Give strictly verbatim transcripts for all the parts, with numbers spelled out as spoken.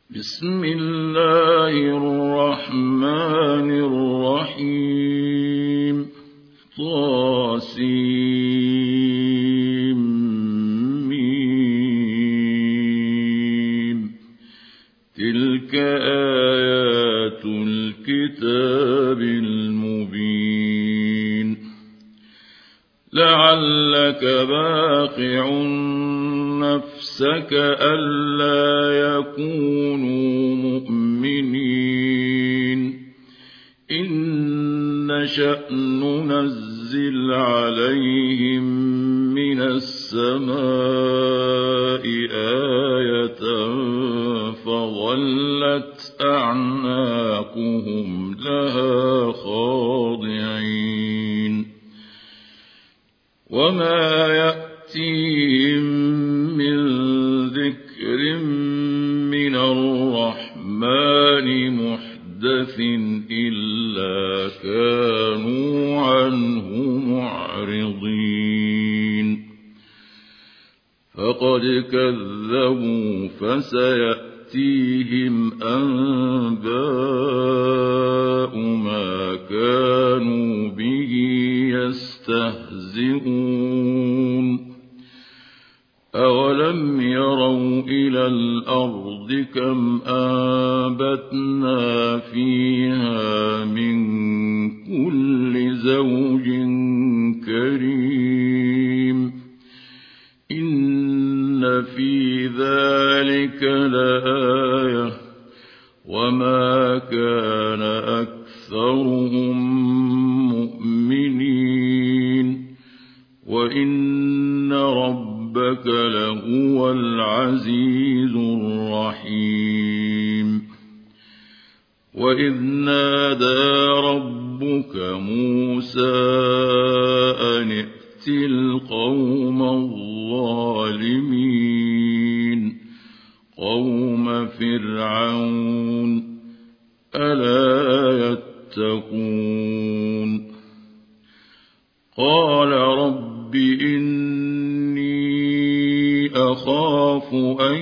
بسم الله الرحمن الرحيم طاسيم تلك آيات الكتاب المبين لعلك باقع نفسك ألا يكونوا مؤمنين إن نشأ ننزل عليهم من السماء آية فظلت أعناقهم لها خاضعين وما يأتيهم من ذكر من الرحمن محدث إلا كانوا عنه معرضين فقد كذبوا فسيأتيهم أنباء ما كانوا به يستهزئون أولم يروا إلى الأرض كم أنبتنا فيها من كل زوج كريم إن في ذلك لآية وما كان أكثرهم مؤمنين وإن ربك لهو العزيز الرحيم وإذ نادى ربك موسى أن ائت القوم الظالمين قوم فرعون ألا يتقون قال رب إني أخاف أن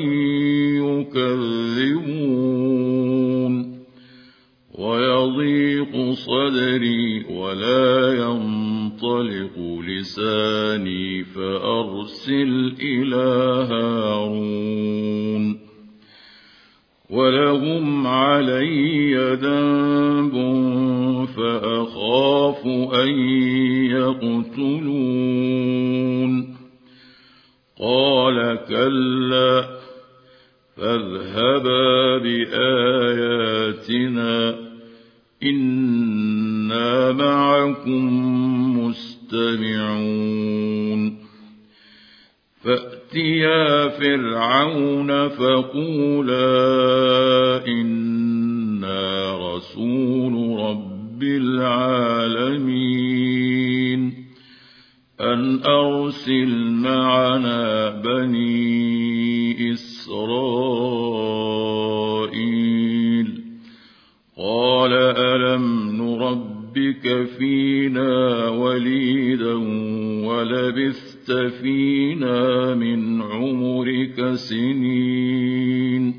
يكذبون ويضيق صدري ولا ينطلق لساني فأرسل إلى هارون ولهم علي ذنب فأخاف أن يقتلون قال كلا فاذهبا بآياتنا إنا معكم مستمعون فأتيا فرعون فقولا إنا رسول رب العالمين أن أرسل معنا بني إسرائيل قال ألم نربك فينا وليدا ولبثت فينا من عمرك سنين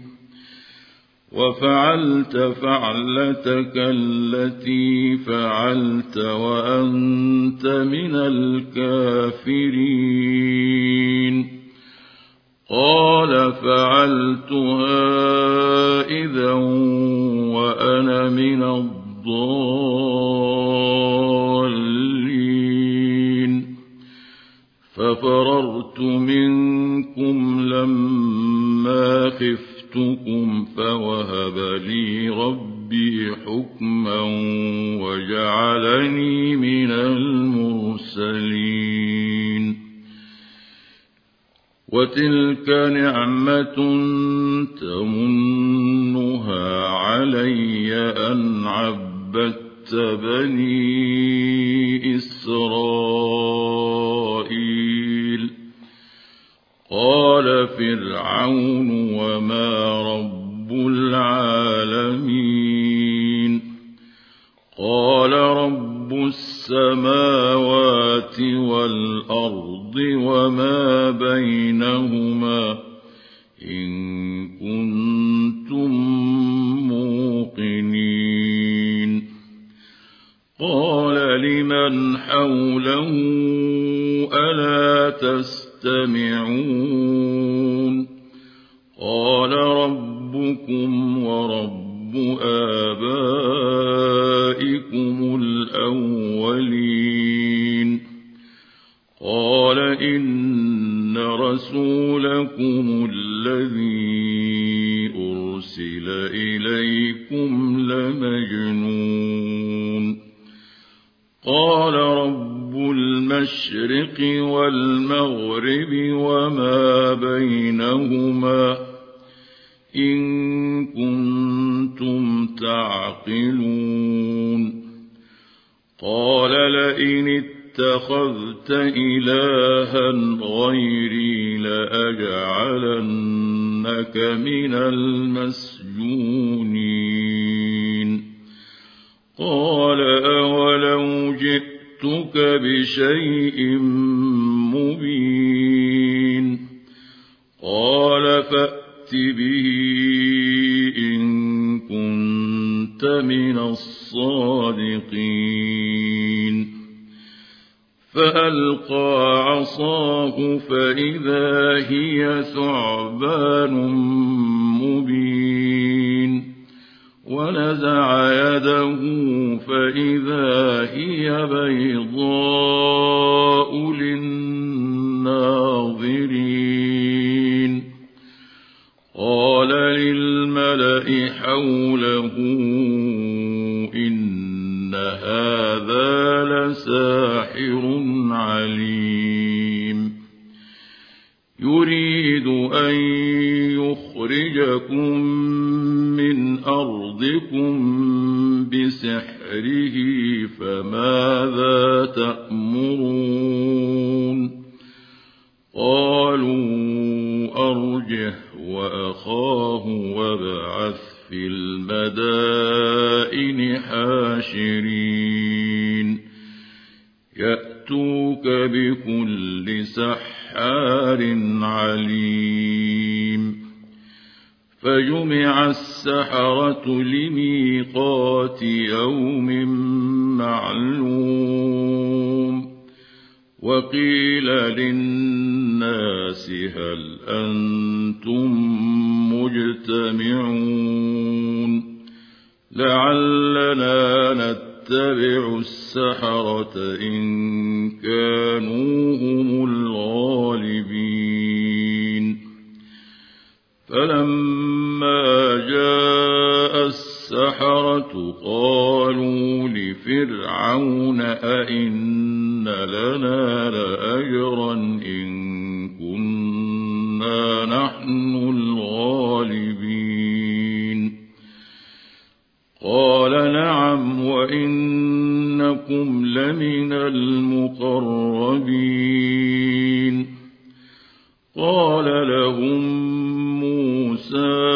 وفعلت فعلتك التي فعلت وأنت من الكافرين قال فعلتها إذا وأنا من الضالين ففررت منكم لما خفتكم فوهب لي ربي حكما وجعلني من المرسلين وتلك نعمة تمنها علي أن عبدت بني إسرائيل قال فرعون وما رب العالمين قال رب السماوات والأرض وما بينهما إن كنتم حوله ألا تستمعون قال ربكم ورب آبائكم الأولين قال إن رسولكم الذي أرسل إليكم لمجنون قال رب المشرق والمغرب وما بينهما إن كنتم تعقلون قال لئن اتخذت إلها غيري لأجعلنك من المسجونين قال أولو جئتك بشيء مبين قال فأت به إن كنت من الصادقين فألقى عصاه فإذا هي ثعبان مبين ونزع يده فإذا هي بيضاء للناظرين قال للملأ حوله إن هذا لساحر عليم يريد أن يخرجكم من أرضكم بسحره فماذا تأمرون قالوا أرجه وأخاه وابعث في المدائن حاشرين يأتوك بكل سحار عليم فجمع السحرة لميقات يوم معلوم وقيل للناس هل أنتم مجتمعون لعلنا نتبع السحرة إن كانوا هم الغالبين فلما جاء السحرة قالوا لفرعون أئن لنا لأجرا إن كنا نحن الغالبين قال نعم وإنكم لمن المقربين قال لهم موسى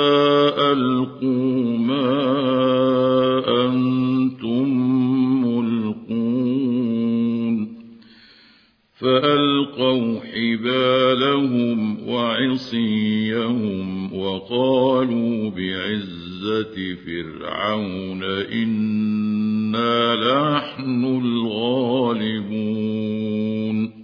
ألقوا ما أنتم ملقون فألقوا حبالهم وعصيهم وقالوا بعزة فرعون إنا نحن الغالبون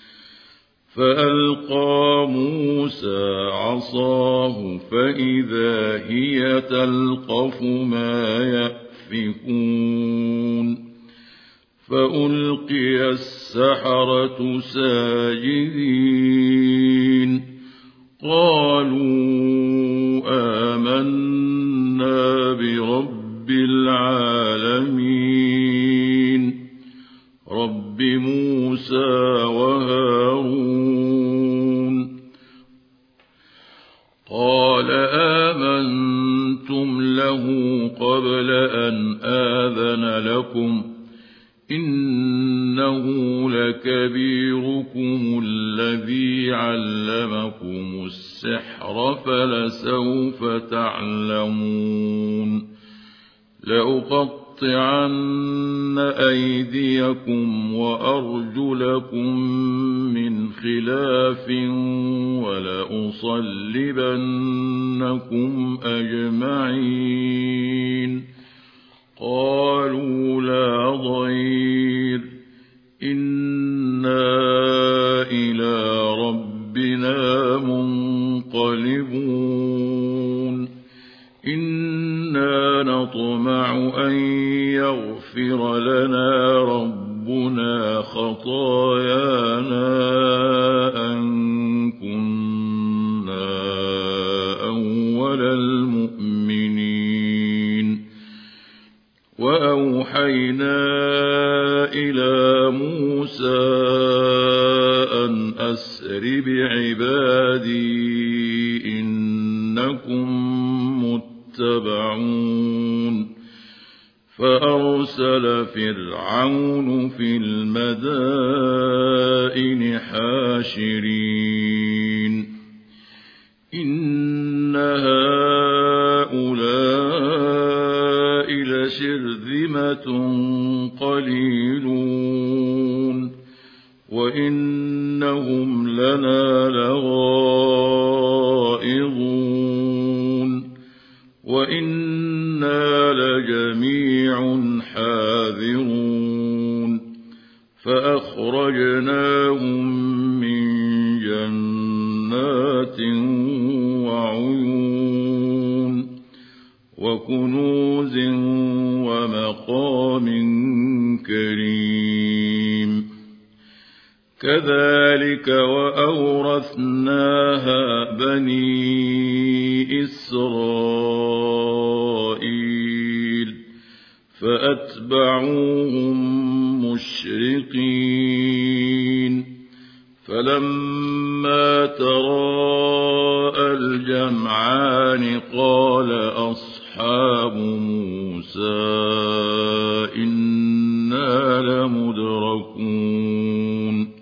فألقى موسى عصاه فإذا هي تلقف ما يأفكون فألقي السحرة ساجدين قالوا آمنا برب العالمين رب موسى وهارون قال آمنتم له قبل أن آذن لكم إنه لكبيركم الذي علمكم السحر فلسوف تعلمون لأقطعن أيديكم وأرجلكم من خلاف ولأصلبنكم أجمعين قالوا لا ضير إنا إلى ربنا منقلبون إنا نطمع أن يغفر لنا ربنا خطايانا أن كنا أول المؤمنين وأوحينا إلى موسى أن أسر بعبادي إنكم متبعون فأرسل فرعون في المدائن حاشرين إن هؤلاء لشرذمة قليلون وإنهم لنا لغائظون وإنا لجميع حاذرون فأخرجناهم من جنات وعيون وكنوز ومقام كريم كذلك وأورثناها بني إسرائيل فأتبعوهم مشرقين فلما تراءى الجمعان قال أصحاب موسى إنا لمدركون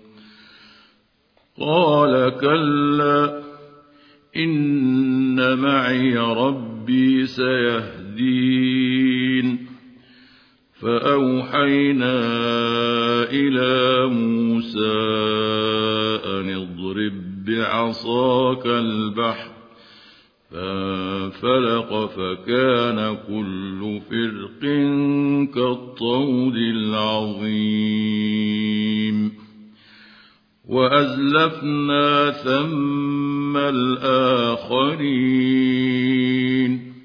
قال كلا إن معي ربي سيهدين فأوحينا إلى موسى أن اضرب بعصاك البحر فانفلق فكان كل فرق كالطود العظيم وأزلفنا ثم الآخرين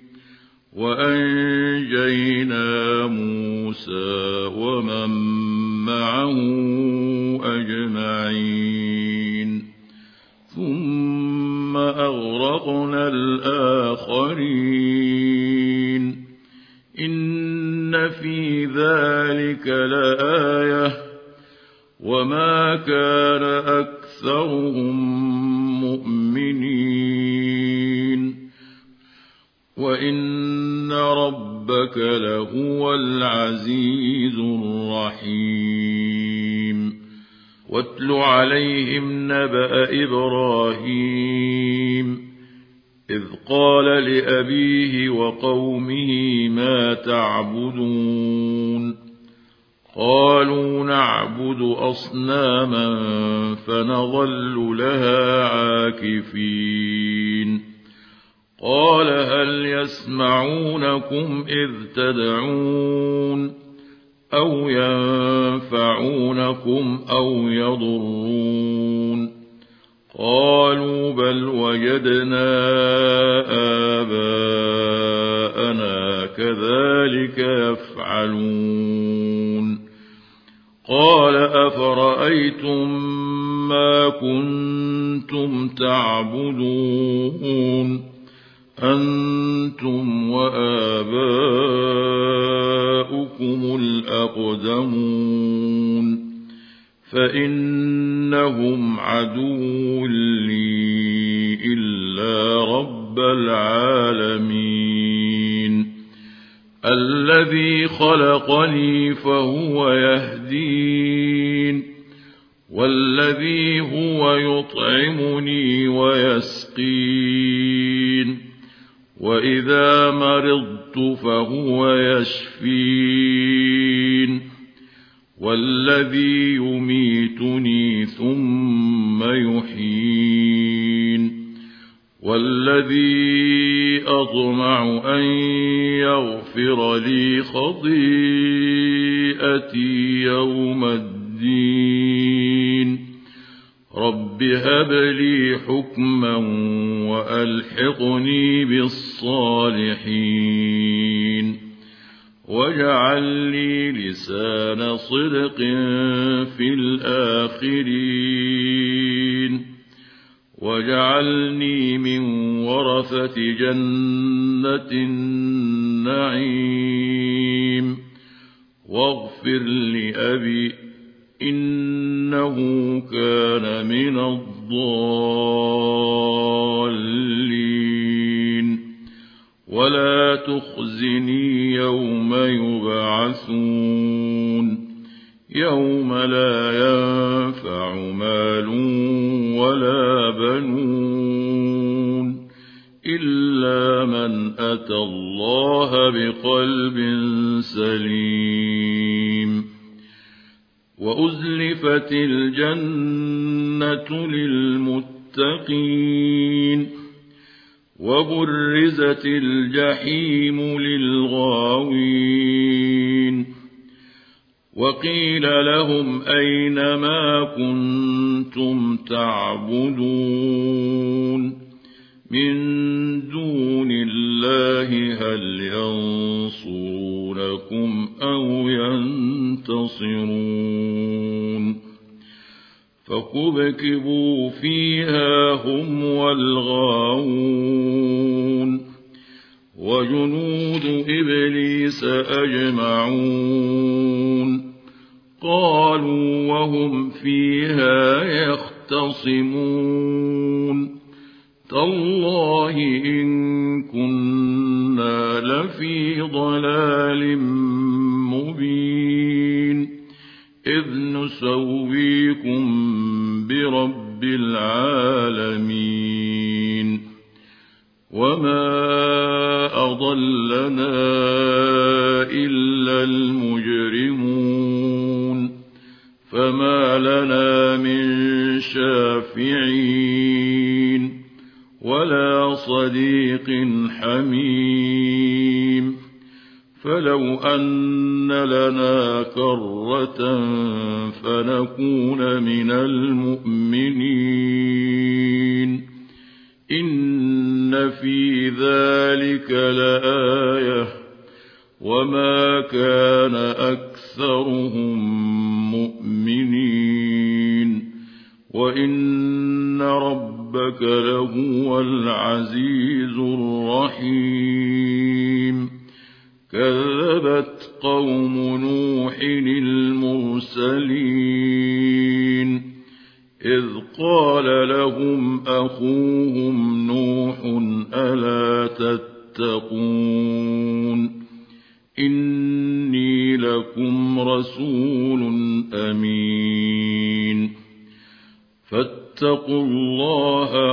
وأنجينا موسى ومن معه أجمعين ثم أغرقنا الآخرين إن في ذلك لآية وما كان أكثرهم مؤمنين وإن ربك لهو العزيز الرحيم واتل عليهم نبأ إبراهيم إذ قال لأبيه وقومه ما تعبدون قالوا نعبد أصناما فنظل لها عاكفين قال هل يسمعونكم إذ تدعون أو ينفعونكم أو يضرون قالوا بل وجدنا آباءنا كذلك يفعلون قال أفرأيتم ما كنتم تعبدون أنتم وآباؤكم الأقدمون فإنهم عدو لي إلا رب العالمين الذي خلقني فهو يهدين والذي هو يطعمني ويسقين وإذا مرضت فهو يشفين والذي يميتني ثم يحيين والذي أطمع أن يغفر لي خطيئتي يوم الدين الدين رب هب لي حكما وألحقني بالصالحين واجعل لي لسان صدق في الآخرين واجعلني من ورثة جنة النعيم واغفر لأبي إنه كان من الضالين ولا تخزني يوم يبعثون يوم لا ينفع مال ولا بنون إلا من أتى الله بقلب سليم وأزلفت الجنة للمتقين وبرزت الجحيم للغاوين وقيل لهم أين ما كنتم تعبدون من دون الله هل ينصرونكم أو ينتصرون فكبكبوا فيها هم والغاوون وجنود إبليس أجمعون قالوا وهم فيها يختصمون تالله إن كنا لفي ضلال مبين إذ نسويكم برب العالمين وما أضلنا إلا المجرمون فما لنا من شافعين ولا صديق حميم فلو أن لنا كرة فنكون من المؤمنين إن في ذلك لآية وما كان أكثرهم مؤمنين وإن ربك لهو العزيز الرحيم كذبت قوم نوح المرسلين إذ قال لهم أخوهم نوح ألا تتقون إني لكم رسول أمين فاتقوا الله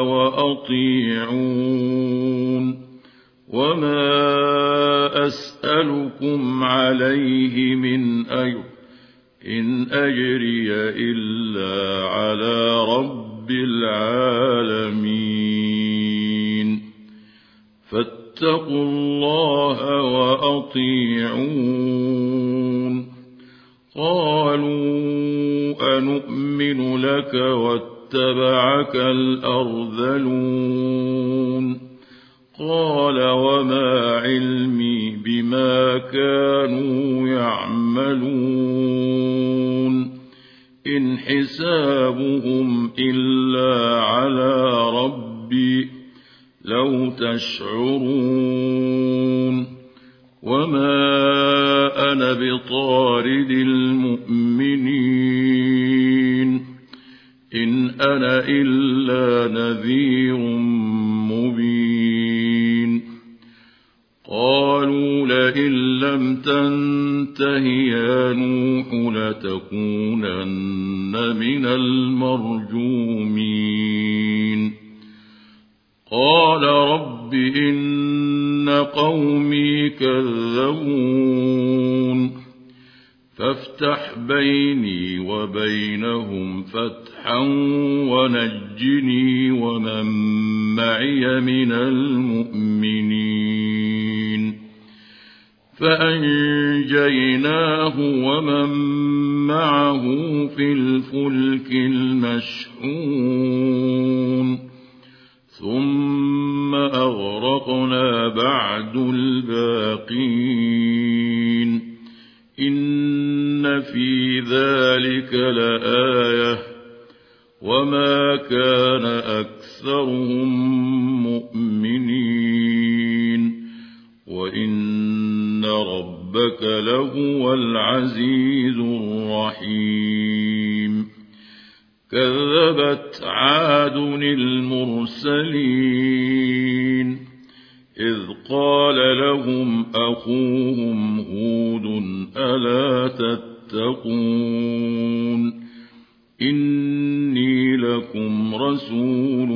وأطيعون وما أسألكم عليه من أجر إن أجري إلا على رب العالمين فاتقوا الله وأطيعون قالوا أنؤمن لك واتبعك الأرذلون قال وما علمي بما كانوا يعملون إن حسابهم إلا على ربي لو تشعرون وما أنا بطارد المؤمنين إن أنا إلا نذير مبين قالوا لئن لم تنته يا نوح لتكونن من المرجومين قال رب إن قومي كذبون فافتح بيني وبينهم فتحا ونجني ومن معي من المؤمنين فأنجيناه ومن معه في الفلك المشحون ثم أغرقنا بعد الباقين إن في ذلك لآية وما كان أكثرهم مؤمنين وإن ربك لهو العزيز الرحيم كذبت عاد المرسلين إذ قال لهم أخوهم هود ألا تتقون إني لكم رسول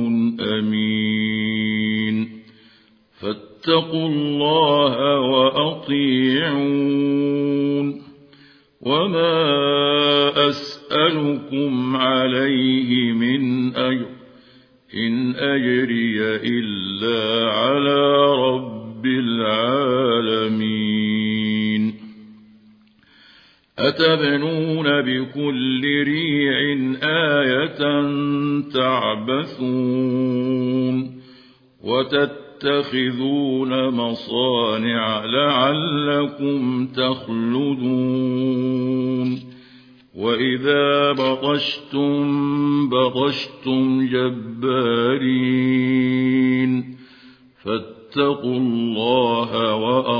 أمين فاتقوا الله وأطيعون وما أسألكم عليه من أجر إن أجري إلا على رب العالمين أتبنون بكل ريع آية تعبثون وتتخذون مصانع لعلكم تخلدون وإذا بطشتم بطشتم جبارين فاتقوا الله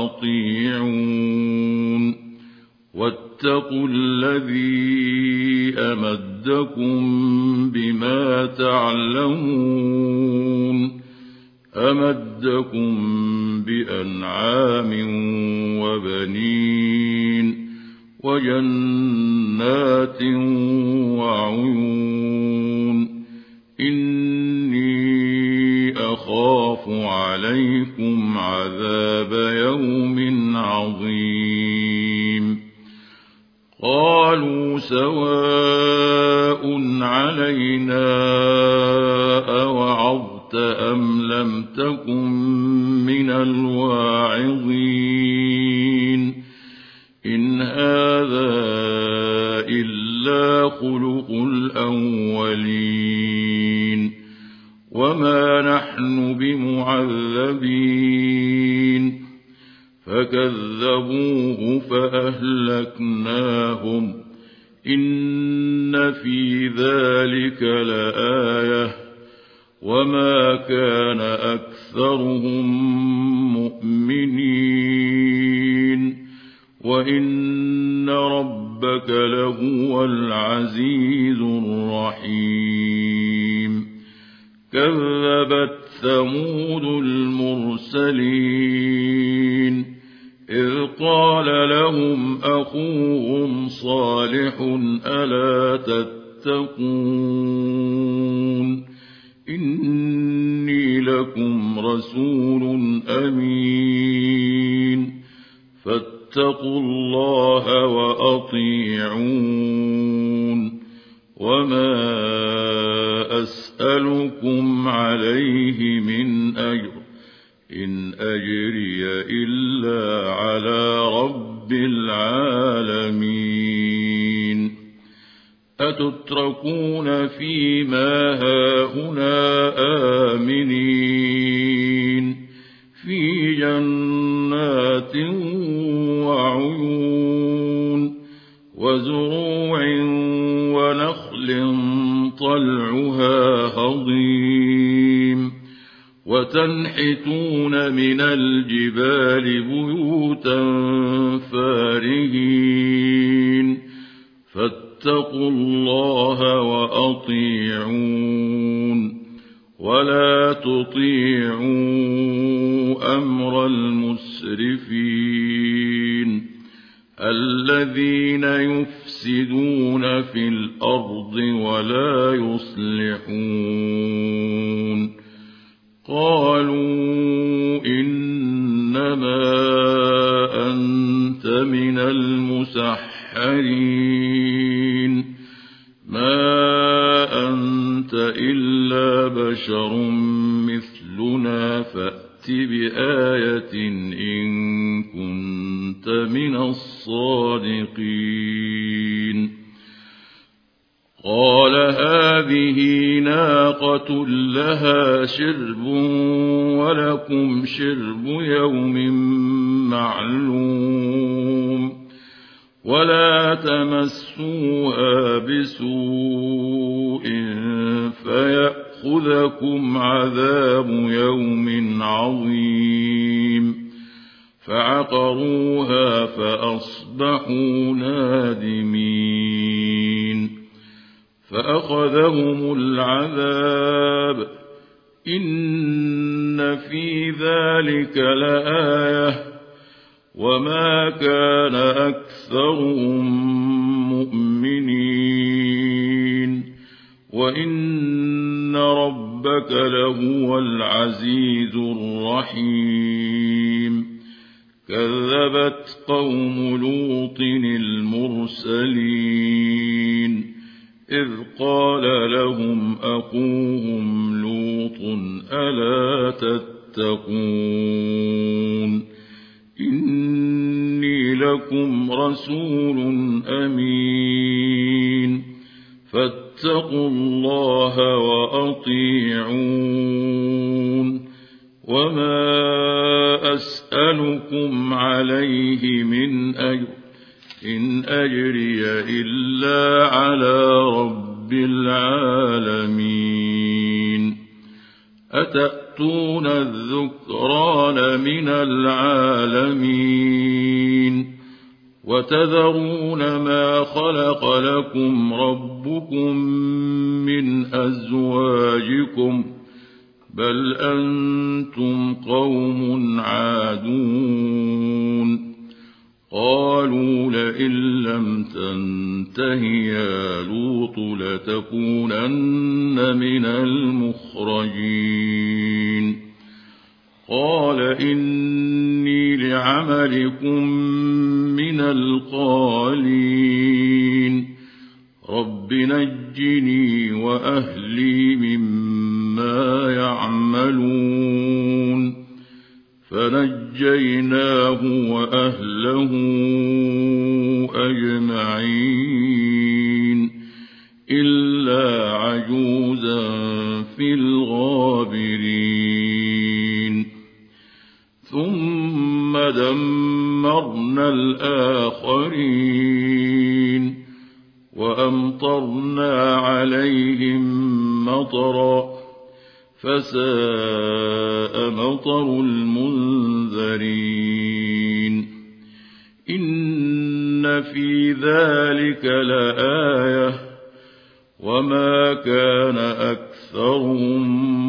وأطيعون واتقوا الذي أمدكم بما تعلمون أمدكم بأنعام وبنين وجنات وعيون إني أخاف عليكم عذاب يوم عظيم قالوا سواء علينا أوعظت أم لم تكن من الواعظين إن هذا إلا خلق الأولين وما نحن بمعذبين فكذبوه فأهلكناهم إن في ذلك لآية وما كان أكثرهم مؤمنين وإن ربك لهو العزيز الرحيم كذبت ثمود المرسلين إذ قال لهم أخوهم صالح ألا تتقون إني لكم رسول أمين فاتقوا الله وأطيعون وما أسألكم عليه من أجر إن أجري إلا على رب العالمين أتتركون فيما هاهنا آمنين في جنات وعيون وزروع ونخل طلعها هضيم وتنحتون من الجبال بيوتا فارهين فاتقوا الله وأطيعون ولا تطيعوا أمر المسرفين الذين يفسدون في الأرض ولا يصلحون قالوا إنما أنت من المسحرين ما أنت إلا بشر مثلنا فأت بآية إن كنت لمن الصادقين قال هذه ناقة لها شرب ولكم شرب يوم معلوم ولا تمسوها بسوء فيأخذكم عذاب يوم عظيم فعقروها فأصبحوا نادمين فأخذهم العذاب إن في ذلك لآية وما كان أكثرهم مؤمنين وإن ربك لهو العزيز الرحيم كذبت قوم لوط المرسلين إذ قال لهم أخوهم لوط ألا تتقون إني لكم رسول أمين فاتقوا الله وأطيعون وما أسألكم عليه من أجر إن أجري إلا على رب العالمين أتأتون الذكران من العالمين وتذرون ما خلق لكم ربكم من أزواجكم بل أنتم قوم عادون قالوا لئن لم تنته يا لوط لتكونن من المخرجين قال إني لعملكم من القالين رب نجني وأهلي مما يعملون فنجيناه وأهله أجمعين إلا عجوزا في الغابرين ثم دمرنا الآخرين وأمطرنا عليهم مطرا فساء مطر المنذرين إن في ذلك لآية وما كان أكثرهم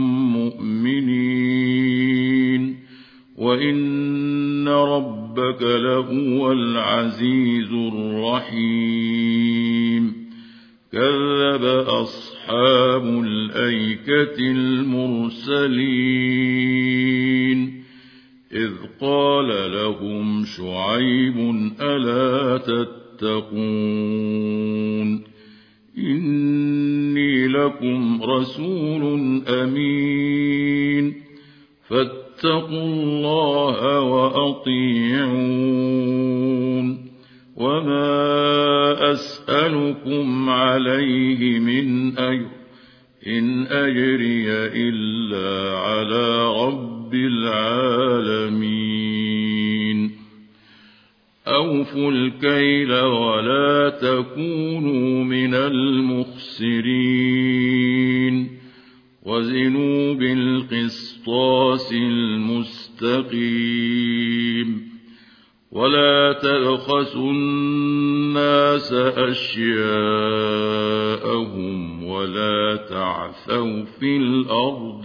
مؤمنين وإن ربك لهو العزيز الرحيم كذب أصحاب الأيكة المرسلين إذ قال لهم شعيب ألا تتقون إني لكم رسول أمين فاتقوا الله وأطيعون وما أسألكم عليه من أجر إن أجري إلا على رب العالمين أوفوا الكيل ولا تكونوا من المخسرين وزنوا بالقسطاس المستقيم ولا تبخسوا الناس أشياءهم ولا تعثوا في الأرض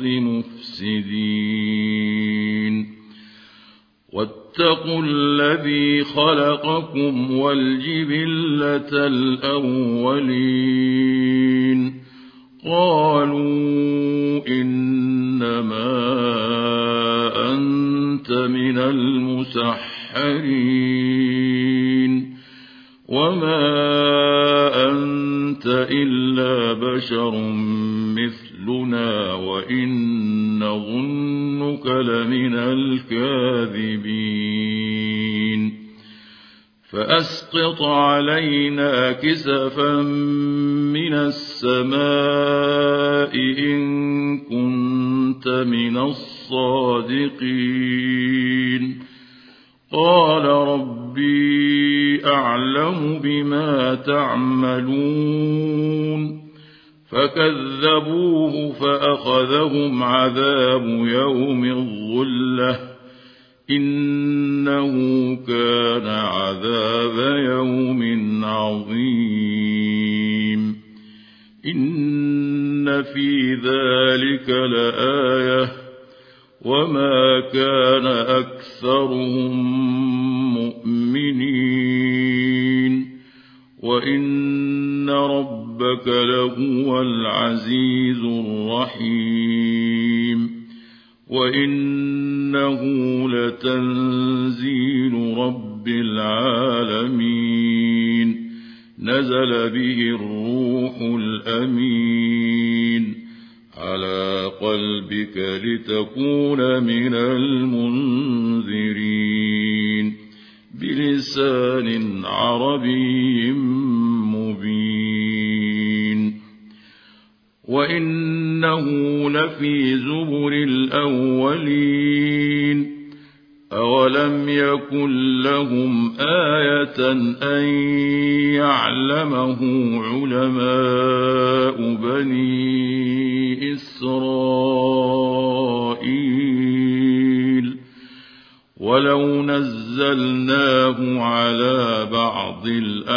مفسدين واتقوا الذي خلقكم والجبلة الأولين قالوا إنما أنت من المسحرين وما أنت إلا بشر مثلنا وإن نظنك لمن الكاذبين فأسقط علينا كسفا من السماء إن كنت من الصادقين. قال ربي أعلم بما تعملون. فكذبوه فأخذهم عذاب يوم الظلة إنه كان عذاب يوم عظيم. إن في ذلك لآية وما كان أكثرهم مؤمنين وإن ربك لهو العزيز الرحيم. وإنه لتنزيل رب العالمين نزل به الروح الأمين على قلبك لتكون من المنذرين بلسان عربي مبين. وإنه لفي زبر الأولين أولم يكن لهم آية أن يعلمه علماء بني إسرائيل. ولو نزلناه على بعض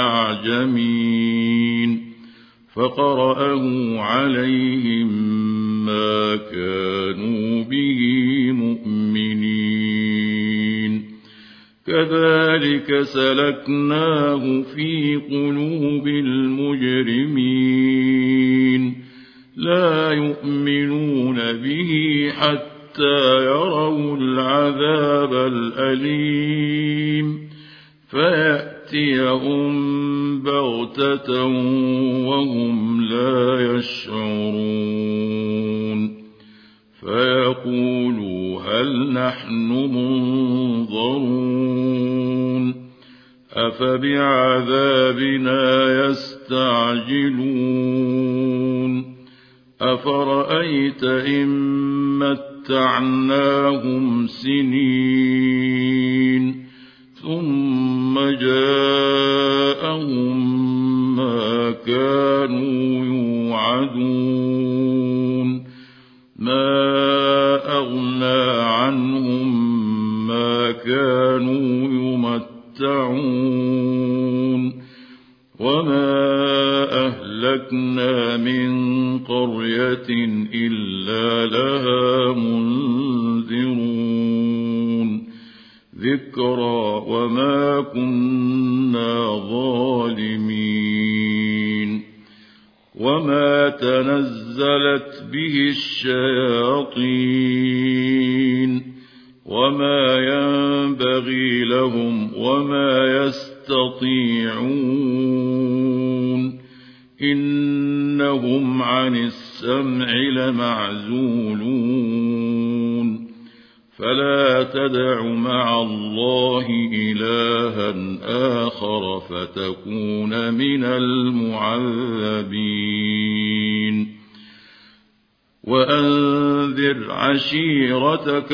الأعجمين فقرأه عليهم ما كانوا به مؤمنين. كذلك سلكناه في قلوب المجرمين لا يؤمنون به حتى يروا العذاب الأليم فيأتيهم بغتة وهم لا يشعرون فيقولوا هل نحن منظرون أفبعذابنا يستعجلون أفرأيت إن متعناهم سنين ثم جاءهم ما كانوا يوعدون ما أغنى عنهم ما كانوا يمتعون وما أهلكنا من قرية إلا لها منذرون ذكرى وما كنا ظالمين. وما تنزلت به الشياطين وما ينبغي لهم وما يستطيعون إنهم عن السمع لمعزولون. فلا تدع مع الله إلها آخر فتكون من المعذبين. وأنذر عشيرتك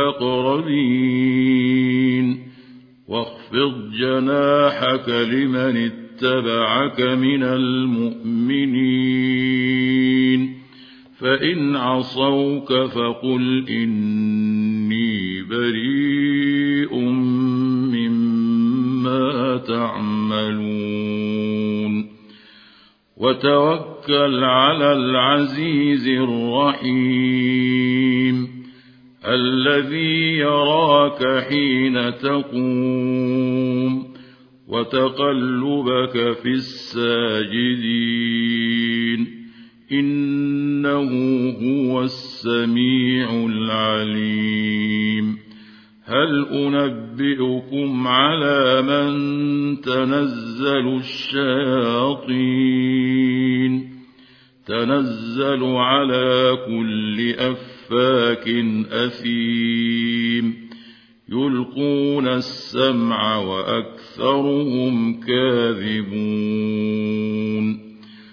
الأقربين واخفض جناحك لمن اتبعك من المؤمنين. فإن عصوك فقل إني بريء مما تعملون. وتوكل على العزيز الرحيم الذي يراك حين تقوم وتقلبك في الساجدين إنه هو السميع العليم. هل أنبئكم على من تنزل الشياطين تنزل على كل أفاك أثيم يلقون السمع وأكثرهم كاذبون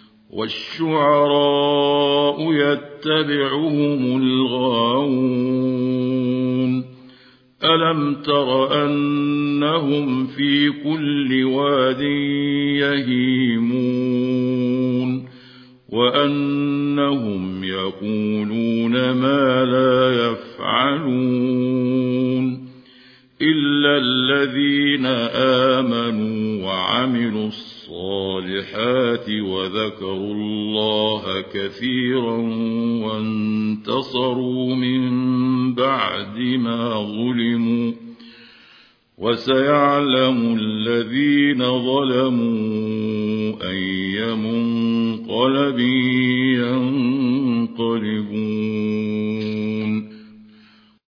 والشعراء يتبعهم الغاوون ألم تر أنهم في كل واد يهيمون وأنهم يقولون ما لا يفعلون إلا الذين آمنوا وعملوا الصالحات وذكروا الله كثيرا وانتصروا من بعد ما ظلموا وسيعلم الذين ظلموا أي منقلب ينقلبون